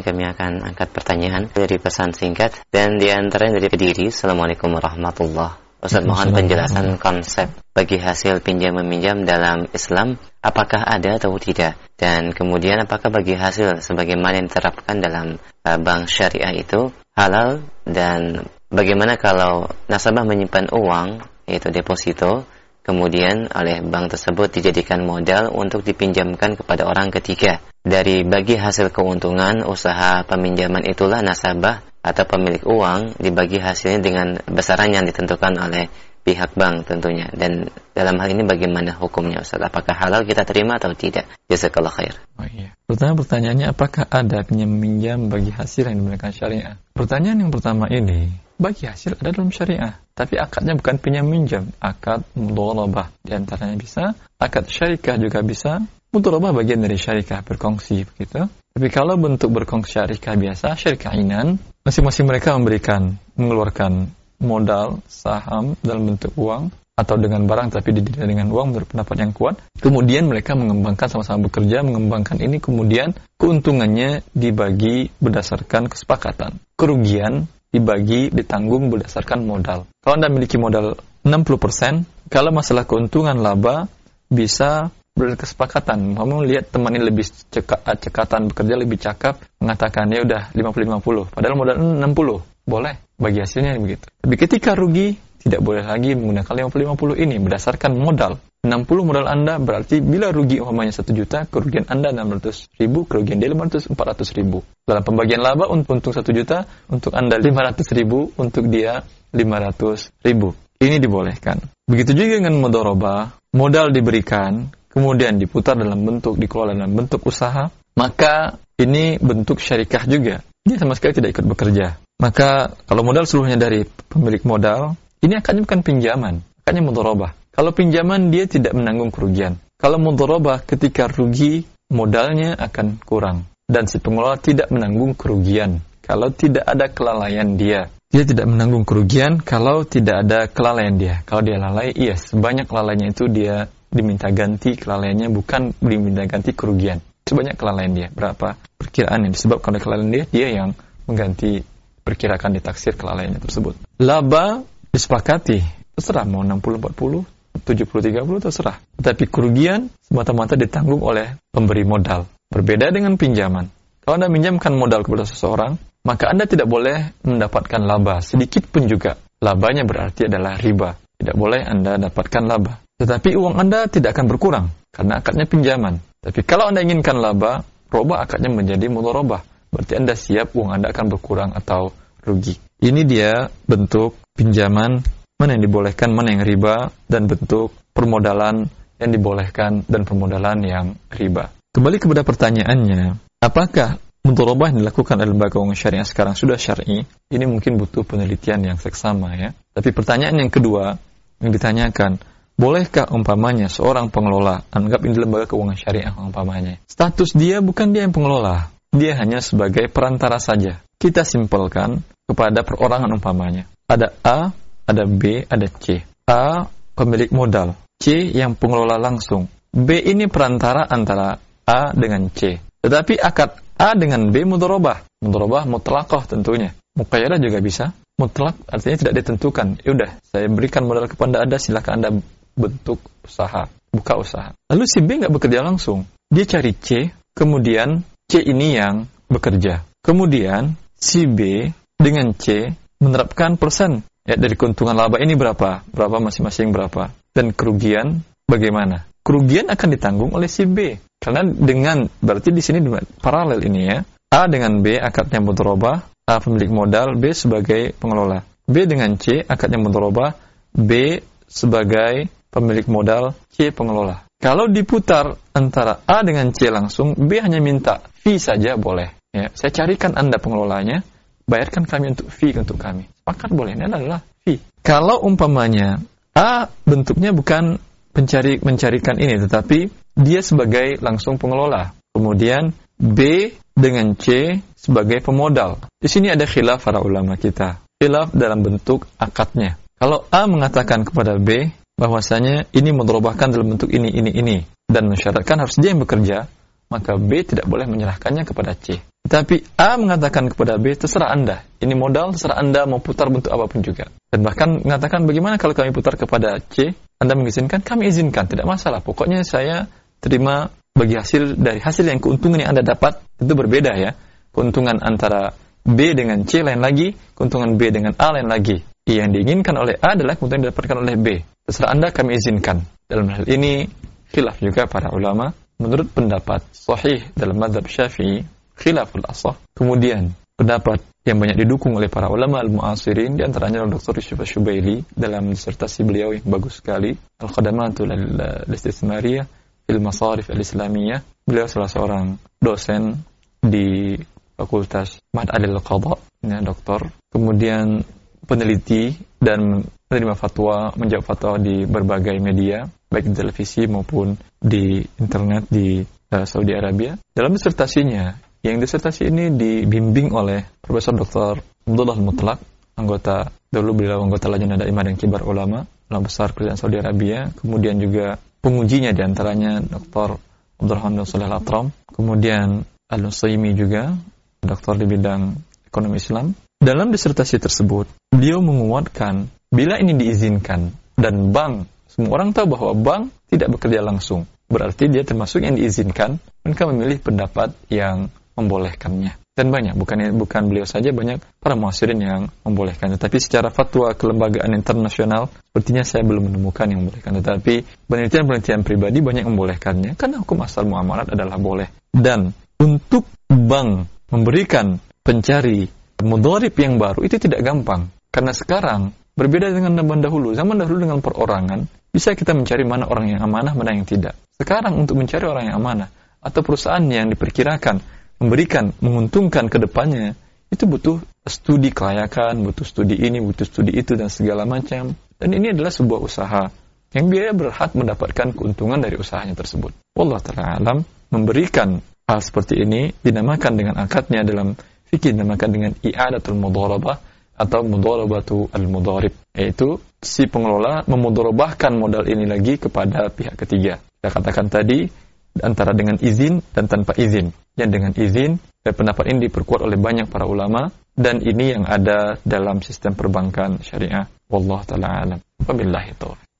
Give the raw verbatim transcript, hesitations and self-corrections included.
kami akan angkat pertanyaan dari pesan singkat dan diantaranya dari Kediri. Assalamualaikum warahmatullahi wabarakatuh. Ustaz, mohon penjelasan konsep bagi hasil pinjam meminjam dalam Islam, apakah ada atau tidak? Dan kemudian apakah bagi hasil sebagaimana yang diterapkan dalam uh, bank syariah itu halal? Dan bagaimana kalau nasabah menyimpan uang, yaitu deposito, kemudian oleh bank tersebut dijadikan modal untuk dipinjamkan kepada orang ketiga? Dari bagi hasil keuntungan usaha peminjaman itulah nasabah atau pemilik uang dibagi hasilnya dengan besaran yang ditentukan oleh pihak bank tentunya. Dan dalam hal ini bagaimana hukumnya, Ustaz? Apakah halal kita terima atau tidak? Jazakallah khair. Oh iya. Pertanyaan pertanyaannya, apakah ada pinjam-minjam bagi hasil yang dimiliki syariah? Pertanyaan yang pertama ini, bagi hasil ada dalam syariah, tapi akadnya bukan pinjam-minjam, akad mudharabah. Di antaranya bisa, akad syarikah juga bisa. Mudharabah bagian dari syarikah, berkongsi begitu. Tapi kalau bentuk berkongsi syarikah biasa, syarikah inan, masing-masing mereka memberikan, mengeluarkan modal, saham dalam bentuk uang, atau dengan barang tapi tidak dengan uang, menurut pendapat yang kuat. Kemudian mereka mengembangkan, sama-sama bekerja, mengembangkan ini, kemudian keuntungannya dibagi berdasarkan kesepakatan. Kerugian dibagi, ditanggung berdasarkan modal. Kalau Anda memiliki modal enam puluh persen, kalau masalah keuntungan laba bisa berkesepakatan. Kamu lihat teman ini lebih ceka, cekatan bekerja, lebih cakap, mengatakan ya udah lima puluh lima puluh, padahal modal enam puluh. Boleh bagi hasilnya begitu. Tapi ketika rugi, tidak boleh lagi menggunakan lima puluh lima puluh ini berdasarkan modal. enam puluh modal Anda, berarti bila rugi umpamanya satu juta, kerugian Anda enam ratus ribu, kerugian dia lima ratus, empat ratus ribu. Dalam pembagian laba, untung satu juta, untuk Anda lima ratus ribu, untuk dia lima ratus ribu. Ini dibolehkan. Begitu juga dengan mudharabah, modal diberikan, kemudian diputar dalam bentuk, dikelola dalam bentuk usaha, maka ini bentuk syarikah juga. Dia sama sekali tidak ikut bekerja. Maka kalau modal seluruhnya dari pemilik modal, ini akadnya bukan pinjaman, akadnya mudharabah. Kalau pinjaman dia tidak menanggung kerugian. Kalau mudharabah ketika rugi modalnya akan kurang dan si pengelola tidak menanggung kerugian kalau tidak ada kelalaian dia. Dia tidak menanggung kerugian kalau tidak ada kelalaian dia. Kalau dia lalai, iya, sebanyak lalainya itu dia diminta ganti kelalaiannya, bukan diminta ganti kerugian. Sebanyak kelalaian dia, berapa perkiraan yang disebabkan oleh kelalaian dia, dia yang mengganti, perkirakan ditaksir kelalaiannya tersebut. Laba disepakati, terserah mau enam puluh empat puluh, tujuh puluh tiga puluh, terserah. Tetapi kerugian semata-mata ditanggung oleh pemberi modal. Berbeda dengan pinjaman. Kalau Anda minjamkan modal kepada seseorang, maka Anda tidak boleh mendapatkan laba, sedikit pun juga. Labanya berarti adalah riba. Tidak boleh Anda dapatkan laba. Tetapi uang Anda tidak akan berkurang, karena akadnya pinjaman. Tapi kalau Anda inginkan laba, robah akadnya menjadi mudharabah. Berarti Anda siap uang Anda akan berkurang atau rugi. Ini dia bentuk pinjaman, mana yang dibolehkan, mana yang riba, dan bentuk permodalan yang dibolehkan dan permodalan yang riba. Kembali kepada pertanyaannya, apakah mudharabah yang dilakukan oleh lembaga keuangan syariah sekarang sudah syar'i? Ini mungkin butuh penelitian yang seksama ya. Tapi pertanyaan yang kedua yang ditanyakan, bolehkah umpamanya seorang pengelola, anggap ini lembaga keuangan syariah umpamanya, status dia bukan dia yang pengelola, dia hanya sebagai perantara saja. Kita simpelkan kepada perorangan umpamanya. Ada A, ada B, ada C. A pemilik modal, C yang pengelola langsung. B ini perantara antara A dengan C. Tetapi akad A dengan B mudharabah. Mudharabah mutlaqah tentunya. Muqayyadah juga bisa. Mutlak artinya tidak ditentukan. Yaudah, saya berikan modal kepada Anda, silakan Anda bentuk usaha, buka usaha. Lalu si B nggak bekerja langsung. Dia cari C, kemudian C ini yang bekerja. Kemudian si B dengan C menerapkan persen. Ya, dari keuntungan laba ini berapa? Berapa masing-masing berapa? Dan kerugian bagaimana? Kerugian akan ditanggung oleh si B. Karena dengan, berarti di sini paralel ini ya. A dengan B akadnya mudharabah, A pemilik modal, B sebagai pengelola. B dengan C akadnya mudharabah, B sebagai pemilik modal, C pengelola. Kalau diputar antara A dengan C langsung, B hanya minta fee saja boleh. Ya, saya carikan Anda pengelolanya, bayarkan kami untuk fee untuk kami. Sepakat boleh, ini adalah fee. Kalau umpamanya A bentuknya bukan pencari mencarikan ini, tetapi dia sebagai langsung pengelola. Kemudian B dengan C sebagai pemodal. Di sini ada khilaf para ulama kita. Khilaf dalam bentuk akadnya. Kalau A mengatakan kepada B bahwasanya ini mudharabahkan dalam bentuk ini, ini, ini, dan mensyaratkan harus dia yang bekerja, maka B tidak boleh menyerahkannya kepada C. Tapi A mengatakan kepada B, terserah Anda. Ini modal, terserah Anda mau putar bentuk apapun juga. Dan bahkan mengatakan, bagaimana kalau kami putar kepada C, Anda mengizinkan, kami izinkan, tidak masalah. Pokoknya saya terima bagi hasil dari hasil yang keuntungan yang Anda dapat, itu berbeda ya. Keuntungan antara B dengan C lain lagi, keuntungan B dengan A lain lagi. Yang diinginkan oleh A adalah keuntungan yang didapatkan oleh B. Terserah Anda, kami izinkan. Dalam hal ini, khilaf juga para ulama. Menurut pendapat sahih dalam mazhab Syafi'i, khilaful asah. Kemudian pendapat yang banyak didukung oleh para ulama al-mu'asirin, di antaranya Doktor Yusuf Asy-Syubaili dalam disertasi beliau yang bagus sekali, Al-Khadamatul Al-Istithmariyah fil Masarif Al-Islamiyah. Beliau salah seorang dosen di Fakultas Ma'had Al-Qadha, ya, doktor. Kemudian peneliti dan menerima fatwa, menjawab fatwa di berbagai media, baik di televisi maupun di internet di uh, Saudi Arabia. Dalam disertasinya, yang disertasi ini dibimbing oleh Profesor Doktor Abdullah Al-Mutlaq, anggota, dulu beliau anggota Lajnah Daimah dan Kibar Ulama, ulama besar kerajaan Saudi Arabia. Kemudian juga pengujinya diantaranya Doktor Abdurrahman bin Shalih Al-Atram, kemudian Al-Nusaimi juga, doktor di bidang ekonomi Islam. Dalam disertasi tersebut, beliau menguatkan bila ini diizinkan dan bank, semua orang tahu bahwa bank tidak bekerja langsung, berarti dia termasuk yang diizinkan, mereka memilih pendapat yang membolehkannya. Dan banyak, bukan bukan beliau saja, banyak para mu'asirin yang membolehkannya. Tapi secara fatwa kelembagaan internasional, sepertinya saya belum menemukan yang membolehkan. Tetapi penelitian-penelitian pribadi banyak membolehkannya, karena hukum asal muamalat adalah boleh. Dan untuk bank memberikan pencari mudharib yang baru, itu tidak gampang. Karena sekarang, berbeda dengan zaman dahulu. Zaman dahulu dengan perorangan, bisa kita mencari mana orang yang amanah, mana yang tidak. Sekarang untuk mencari orang yang amanah, atau perusahaan yang diperkirakan memberikan, menguntungkan ke depannya, itu butuh studi kelayakan, butuh studi ini, butuh studi itu, dan segala macam. Dan ini adalah sebuah usaha yang dia berhak mendapatkan keuntungan dari usahanya tersebut. Wallahu ta'ala alam, memberikan hal seperti ini dinamakan dengan akadnya dalam fikih, dinamakan dengan i'adatul mudharabah atau mudharabatu al-mudharib, yaitu si pengelola memudharabahkan modal ini lagi kepada pihak ketiga. Kita katakan tadi antara dengan izin dan tanpa izin. Yang dengan izin, dan pendapat ini diperkuat oleh banyak para ulama, dan ini yang ada dalam sistem perbankan syariah. Wallahu ta'ala alam. Wabillahi taufiq.